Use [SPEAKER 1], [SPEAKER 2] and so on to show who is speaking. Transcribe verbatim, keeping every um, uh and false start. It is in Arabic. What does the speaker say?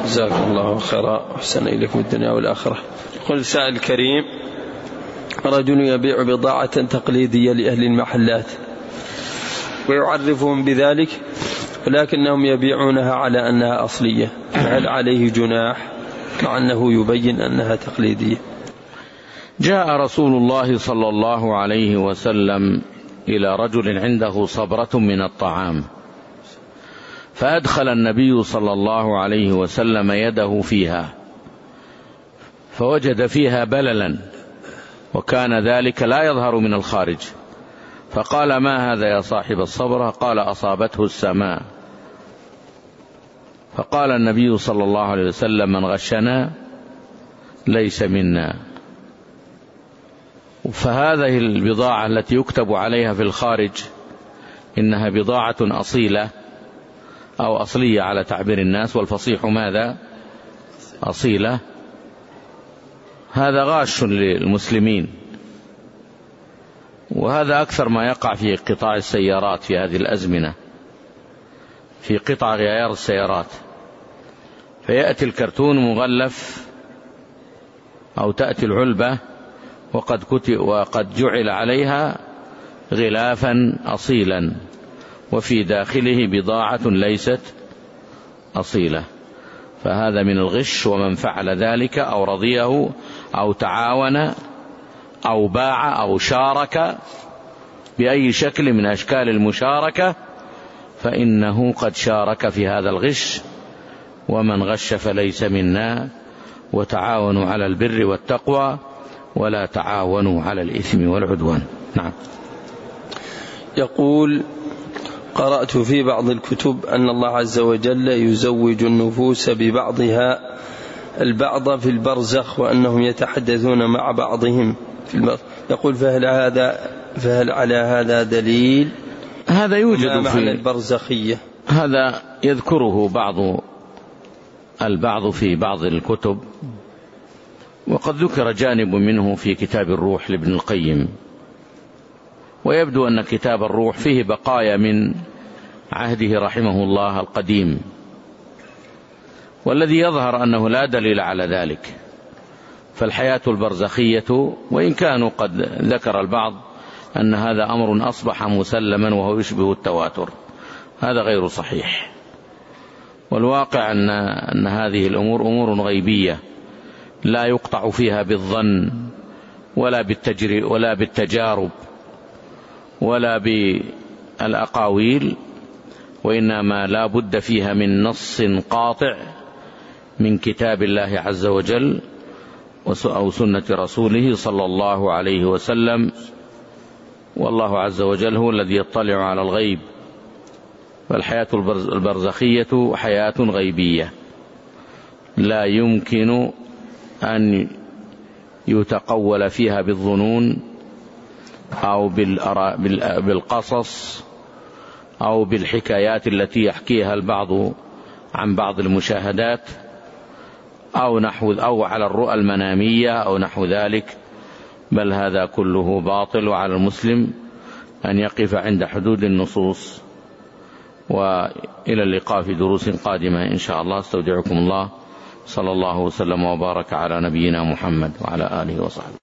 [SPEAKER 1] جزاكم الله خيرا وأحسن إليكم الدنيا والآخرة. يقول سائل الكريم: رجل يبيع بضاعة تقليدية لأهل المحلات ويعرفهم بذلك، ولكنهم يبيعونها على أنها أصلية، فهل عليه جناح مع أنه يبين أنها تقليدية؟
[SPEAKER 2] جاء رسول الله صلى الله عليه وسلم إلى رجل عنده صبرة من الطعام، فأدخل النبي صلى الله عليه وسلم يده فيها فوجد فيها بللا، وكان ذلك لا يظهر من الخارج، فقال: ما هذا يا صاحب الصبرة؟ قال: أصابته السماء. فقال النبي صلى الله عليه وسلم: من غشنا ليس منا. فهذه البضاعة التي يكتب عليها في الخارج إنها بضاعة أصيلة أو أصلية على تعبير الناس، والفصيح ماذا؟ أصيلة. هذا غاش للمسلمين، وهذا أكثر ما يقع في قطاع السيارات في هذه الأزمنة، في قطع غيار السيارات، فيأتي الكرتون مغلف أو تأتي العلبة وقد كتب وقد جعل عليها غلافا أصيلا، وفي داخله بضاعة ليست أصيلة، فهذا من الغش. ومن فعل ذلك أو رضيه أو تعاون أو باع أو شارك بأي شكل من أشكال المشاركة فإنه قد شارك في هذا الغش. ومن غش فليس منا، وتعاونوا على البر والتقوى ولا تعاونوا على الإثم والعدوان. نعم.
[SPEAKER 1] يقول: قرأت في بعض الكتب أن الله عز وجل يزوج النفوس ببعضها البعض في البرزخ، وأنهم يتحدثون مع بعضهم في البرزخ. يقول: فهل هذا فهل على هذا دليل؟
[SPEAKER 2] هذا يوجد في
[SPEAKER 1] البرزخية،
[SPEAKER 2] هذا يذكره بعض البعض في بعض الكتب، وقد ذكر جانب منه في كتاب الروح لابن القيم، ويبدو أن كتاب الروح فيه بقايا من عهده رحمه الله القديم، والذي يظهر أنه لا دليل على ذلك. فالحياة البرزخية، وإن كانوا قد ذكر البعض أن هذا أمر أصبح مسلما وهو يشبه التواتر، هذا غير صحيح. والواقع أن, أن هذه الأمور أمور غيبية لا يقطع فيها بالظن ولا بالتجري ولا بالتجارب ولا بالأقاويل، وإنما لا بد فيها من نص قاطع من كتاب الله عز وجل أو سنة رسوله صلى الله عليه وسلم. والله عز وجل هو الذي يطلع على الغيب، فالحياة البرزخية حياة غيبية لا يمكن أن يتقول فيها بالظنون أو بالقصص أو بالحكايات التي يحكيها البعض عن بعض المشاهدات أو نحو أو على الرؤى المنامية أو نحو ذلك، بل هذا كله باطل. وعلى المسلم أن يقف عند حدود النصوص. وإلى اللقاء في دروس قادمة إن شاء الله. استودعكم الله، صلى الله وسلم وبارك على نبينا محمد وعلى آله وصحبه.